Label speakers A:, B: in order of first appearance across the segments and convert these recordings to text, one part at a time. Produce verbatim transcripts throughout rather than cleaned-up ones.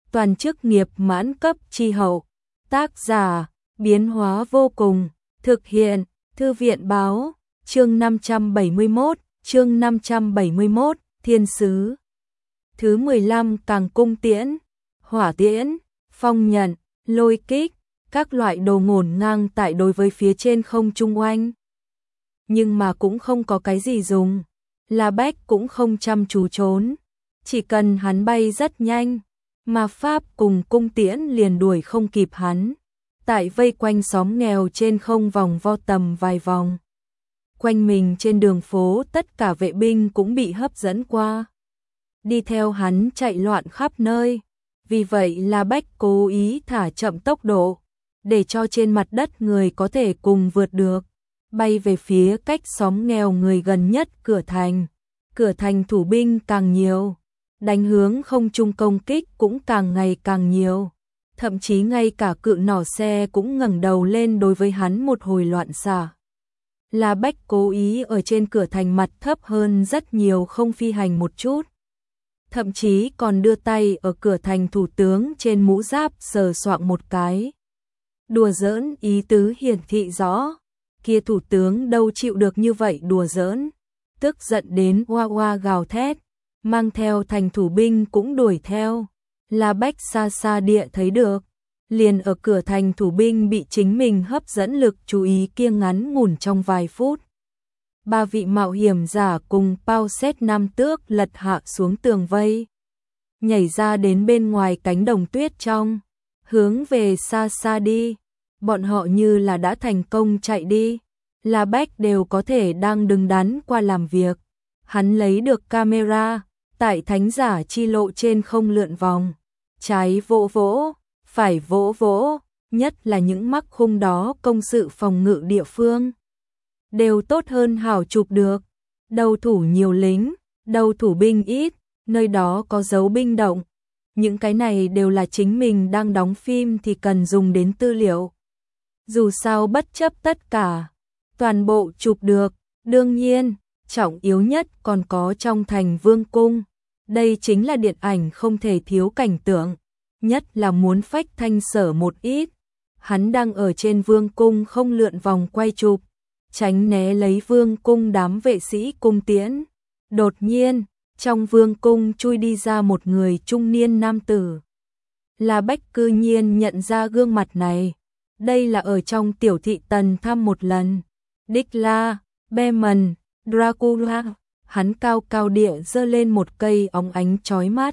A: toàn chức nghiệp mãn cấp chi hậu. Tác giả, biến hóa vô cùng, thực hiện, Thư viện báo, chương năm trăm bảy mươi mốt, chương năm trăm bảy mươi mốt, thiên sứ. Thứ mười lăm càng cung tiễn, hỏa tiễn, phong nhận, lôi kích, các loại đồ ngổn ngang tại đối với phía trên không trung oanh. Nhưng mà cũng không có cái gì dùng, La Bách cũng không chăm chú trốn, chỉ cần hắn bay rất nhanh, mà pháp cùng cung tiễn liền đuổi không kịp hắn. Tại vây quanh xóm nghèo trên không vòng vo tầm vài vòng. Quanh mình trên đường phố tất cả vệ binh cũng bị hấp dẫn qua. Đi theo hắn chạy loạn khắp nơi. Vì vậy La Bách cố ý thả chậm tốc độ, để cho trên mặt đất người có thể cùng vượt được. Bay về phía cách xóm nghèo người gần nhất cửa thành. Cửa thành thủ binh càng nhiều, đánh hướng không trung công kích cũng càng ngày càng nhiều. Thậm chí ngay cả cự nỏ xe cũng ngẩng đầu lên đối với hắn một hồi loạn xạ. La Bách cố ý ở trên cửa thành mặt thấp hơn rất nhiều không phi hành một chút. Thậm chí còn đưa tay ở cửa thành thủ tướng trên mũ giáp sờ soạng một cái. Đùa giỡn ý tứ hiển thị rõ. Kia thủ tướng đâu chịu được như vậy đùa giỡn. Tức giận đến oa oa gào thét. Mang theo thành thủ binh cũng đuổi theo. La Bách xa xa địa thấy được, liền ở cửa thành thủ binh bị chính mình hấp dẫn lực chú ý kia ngắn ngủn trong vài phút. Ba vị mạo hiểm giả cùng Pao Xét Nam Tước lật hạ xuống tường vây, nhảy ra đến bên ngoài cánh đồng tuyết trong, hướng về xa xa đi. Bọn họ như là đã thành công chạy đi. La Bách đều có thể đang đứng đắn qua làm việc. Hắn lấy được camera, tại thánh giả chi lộ trên không lượn vòng. Trái vỗ vỗ, phải vỗ vỗ, nhất là những mắc khung đó công sự phòng ngự địa phương. Đều tốt hơn hảo chụp được. Đầu thủ nhiều lính, đầu thủ binh ít, nơi đó có dấu binh động. Những cái này đều là chính mình đang đóng phim thì cần dùng đến tư liệu. Dù sao bất chấp tất cả, toàn bộ chụp được. Đương nhiên, trọng yếu nhất còn có trong thành vương cung. Đây chính là điện ảnh không thể thiếu cảnh tượng, nhất là muốn phách thanh sở một ít. Hắn đang ở trên vương cung không lượn vòng quay chụp, tránh né lấy vương cung đám vệ sĩ cung tiễn. Đột nhiên, trong vương cung chui đi ra một người trung niên nam tử. La Bách cư nhiên nhận ra gương mặt này. Đây là ở trong tiểu thị tần thăm một lần. Đích La, Beman, Dracula. Hắn cao cao địa giơ lên một cây óng ánh chói mắt,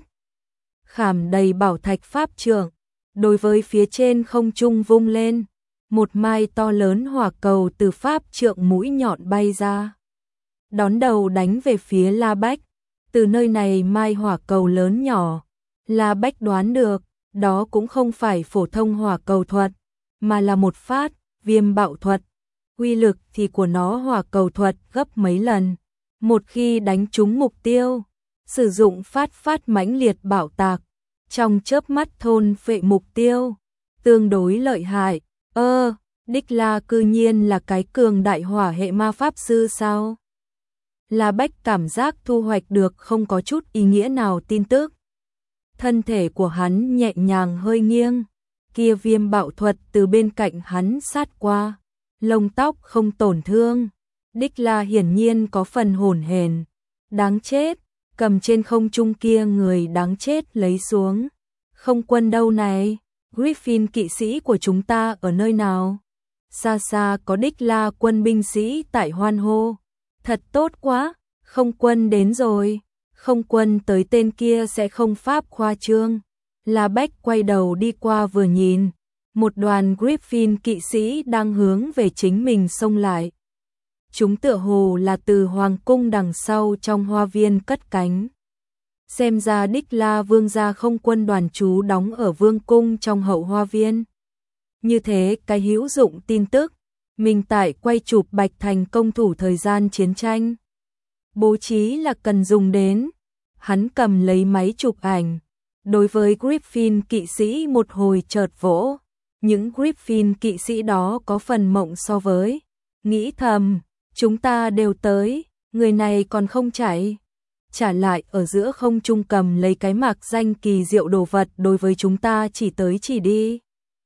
A: khảm đầy bảo thạch pháp trượng, đối với phía trên không trung vung lên, một mai to lớn hỏa cầu từ pháp trượng mũi nhọn bay ra, đón đầu đánh về phía La Bách. Từ nơi này mai hỏa cầu lớn nhỏ, La Bách đoán được, đó cũng không phải phổ thông hỏa cầu thuật, mà là một phát viêm bạo thuật. Uy lực thì của nó hỏa cầu thuật gấp mấy lần. Một khi đánh trúng mục tiêu, sử dụng phát phát mãnh liệt bạo tạc, trong chớp mắt thôn phệ mục tiêu, tương đối lợi hại. Ơ, Đích La cư nhiên là cái cường đại hỏa hệ ma pháp sư sao? La Bách cảm giác thu hoạch được không có chút ý nghĩa nào tin tức. Thân thể của hắn nhẹ nhàng hơi nghiêng, kia viêm bạo thuật từ bên cạnh hắn sát qua, lông tóc không tổn thương. Đích La hiển nhiên có phần hổn hển. Đáng chết, cầm trên không trung kia người đáng chết lấy xuống. Không quân đâu này? Griffin kỵ sĩ của chúng ta ở nơi nào? Xa xa có Đích La quân binh sĩ tại hoan hô. Thật tốt quá, không quân đến rồi. Không quân tới tên kia sẽ không pháp khoa trương. La Bách quay đầu đi qua vừa nhìn. Một đoàn Griffin kỵ sĩ đang hướng về chính mình xông lại. Chúng tựa hồ là từ hoàng cung đằng sau trong hoa viên cất cánh. Xem ra Đích La vương gia không quân đoàn trú đóng ở vương cung trong hậu hoa viên. Như thế cái hữu dụng tin tức, mình tại quay chụp Bạch Thành công thủ thời gian chiến tranh. Bố trí là cần dùng đến. Hắn cầm lấy máy chụp ảnh, đối với Griffin kỵ sĩ một hồi chợt vỗ. Những Griffin kỵ sĩ đó có phần mộng so với. Nghĩ thầm, chúng ta đều tới, người này còn không chạy. trả lại ở giữa không trung cầm lấy cái mạc danh kỳ diệu đồ vật đối với chúng ta chỉ tới chỉ đi.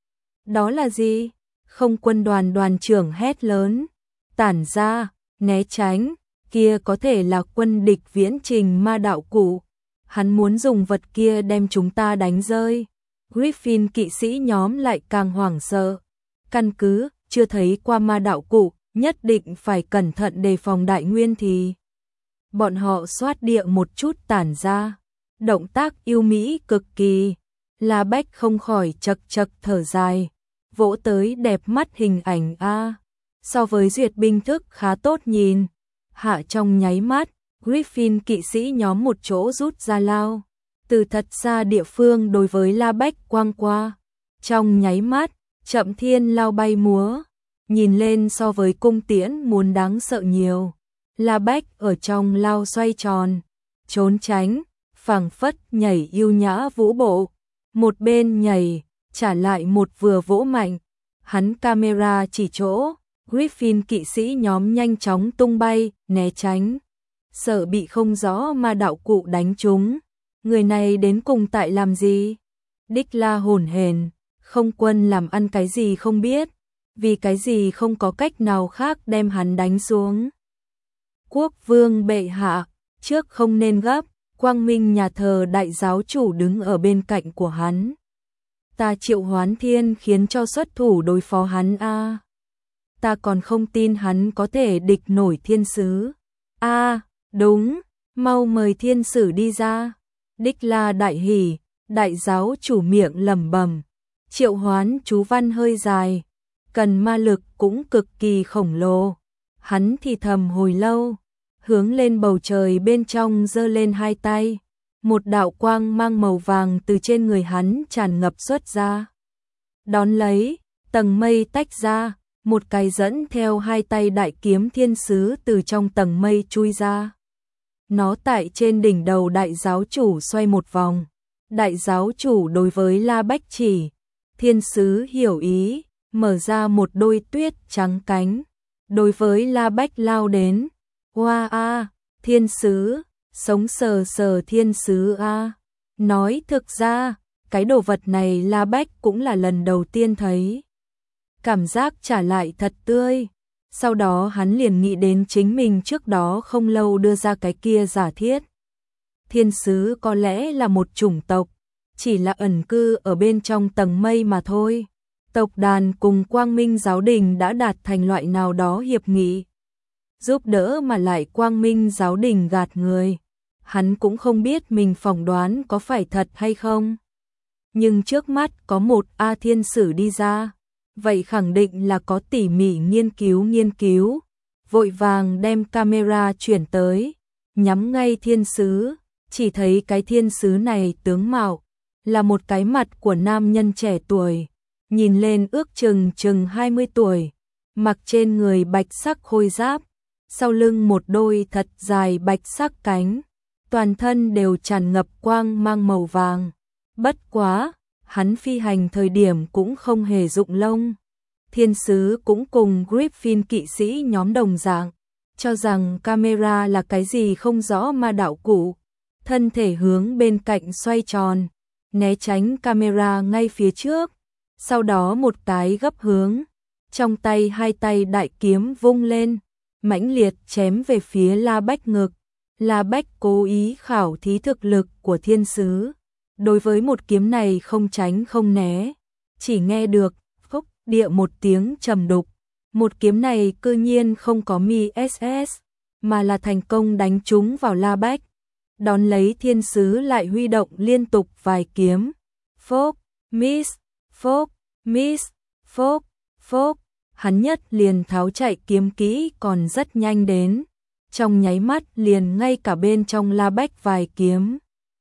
A: Đó là gì? Không quân đoàn đoàn trưởng hét lớn, tản ra, né tránh, kia có thể là quân địch viễn trình ma đạo cụ. Hắn muốn dùng vật kia đem chúng ta đánh rơi. Griffin kỵ sĩ nhóm lại càng hoảng sợ. Căn cứ, chưa thấy qua ma đạo cụ, nhất định phải cẩn thận đề phòng đại nguyên thì. Bọn họ xoát địa một chút tản ra. Động tác yêu mỹ cực kỳ. La Bách không khỏi chật chật thở dài. Vỗ tới đẹp mắt hình ảnh a. So với duyệt binh thức khá tốt nhìn. Hạ trong nháy mắt, Griffin kỵ sĩ nhóm một chỗ rút ra lao. Từ thật xa địa phương đối với La Bách quang qua. Trong nháy mắt, chậm thiên lao bay múa. Nhìn lên so với cung tiễn muốn đáng sợ nhiều. La Bách ở trong lao xoay tròn, trốn tránh, phảng phất nhảy yêu nhã vũ bộ. Một bên nhảy, trả lại một vừa vỗ mạnh. Hắn camera chỉ chỗ, Griffin kỵ sĩ nhóm nhanh chóng tung bay, né tránh. Sợ bị không rõ ma đạo cụ đánh trúng. Người này đến cùng tại làm gì? Đích La hồn hển, không quân làm ăn cái gì không biết. Vì cái gì không có cách nào khác đem hắn đánh xuống. Quốc vương bệ hạ, trước không nên gấp, quang minh nhà thờ đại giáo chủ đứng ở bên cạnh của hắn. Ta triệu hoán thiên khiến cho xuất thủ đối phó hắn a. À. Ta còn không tin hắn có thể địch nổi thiên sứ. A, à, đúng, mau mời thiên sử đi ra. Đích La đại hỉ, đại giáo chủ miệng lẩm bẩm, triệu hoán chú văn hơi dài, cần ma lực cũng cực kỳ khổng lồ. Hắn thì thầm hồi lâu, hướng lên bầu trời bên trong giơ lên hai tay, một đạo quang mang màu vàng từ trên người hắn tràn ngập xuất ra. Đón lấy, tầng mây tách ra, một cái dẫn theo hai tay đại kiếm thiên sứ từ trong tầng mây chui ra. Nó tại trên đỉnh đầu đại giáo chủ xoay một vòng. Đại giáo chủ đối với La Bách chỉ, thiên sứ hiểu ý, mở ra một đôi tuyết trắng cánh. Đối với La Bách lao đến. Hoa a, thiên sứ, sống sờ sờ thiên sứ a. Nói thực ra, cái đồ vật này La Bách cũng là lần đầu tiên thấy. Cảm giác trả lại thật tươi. Sau đó hắn liền nghĩ đến chính mình trước đó không lâu đưa ra cái kia giả thiết. Thiên sứ có lẽ là một chủng tộc, chỉ là ẩn cư ở bên trong tầng mây mà thôi. Tộc đàn cùng Quang Minh giáo đình đã đạt thành loại nào đó hiệp nghị. Giúp đỡ mà lại Quang Minh giáo đình gạt người. Hắn cũng không biết mình phỏng đoán có phải thật hay không. Nhưng trước mắt có một A thiên sử đi ra. Vậy khẳng định là có tỉ mỉ nghiên cứu nghiên cứu. Vội vàng đem camera chuyển tới. Nhắm ngay thiên sứ. Chỉ thấy cái thiên sứ này tướng mạo. Là một cái mặt của nam nhân trẻ tuổi. Nhìn lên ước chừng chừng hai mươi tuổi. Mặc trên người bạch sắc khôi giáp. Sau lưng một đôi thật dài bạch sắc cánh. Toàn thân đều tràn ngập quang mang màu vàng. Bất quá, hắn phi hành thời điểm cũng không hề dụng lông. Thiên sứ cũng cùng Griffin kỵ sĩ nhóm đồng dạng, cho rằng camera là cái gì không rõ ma đạo cụ. Thân thể hướng bên cạnh xoay tròn, né tránh camera ngay phía trước. Sau đó một cái gấp hướng, trong tay hai tay đại kiếm vung lên, mãnh liệt chém về phía La Bách ngực. La Bách cố ý khảo thí thực lực của thiên sứ. Đối với một kiếm này không tránh không né, chỉ nghe được phốc địa một tiếng trầm đục. Một kiếm này cư nhiên không có mi ét ét, mà là thành công đánh trúng vào La Bách. Đón lấy thiên sứ lại huy động liên tục vài kiếm. Phốc, miss, phốc, miss, phốc, phốc. Hắn nhất liền tháo chạy kiếm kỹ còn rất nhanh đến. Trong nháy mắt liền ngay cả bên trong La Bách vài kiếm.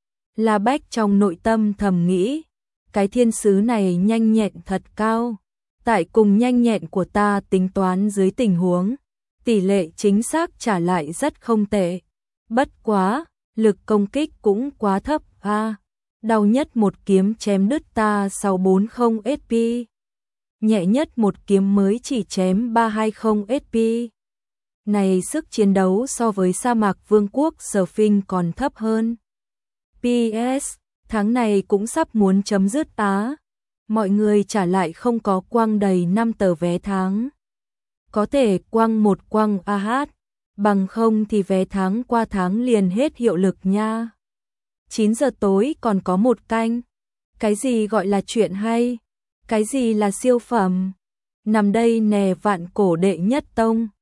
A: La Bách trong nội tâm thầm nghĩ, cái thiên sứ này nhanh nhẹn thật cao. Tại cùng nhanh nhẹn của ta tính toán dưới tình huống, tỷ lệ chính xác trả lại rất không tệ. Bất quá, lực công kích cũng quá thấp a. À, đau nhất một kiếm chém đứt ta sáu trăm bốn mươi ét pê. Nhẹ nhất một kiếm mới chỉ chém ba trăm hai mươi ét pê. này sức chiến đấu so với sa mạc vương quốc Surfing còn thấp hơn. pê ét, tháng này cũng sắp muốn chấm dứt á. Mọi người trả lại không có quăng đầy năm tờ vé tháng. Có thể quăng một quăng a hát, bằng không thì vé tháng qua tháng liền hết hiệu lực nha. chín giờ tối còn có một canh. Cái gì gọi là chuyện hay? Cái gì là siêu phẩm? Nằm đây nè vạn cổ đệ nhất tông.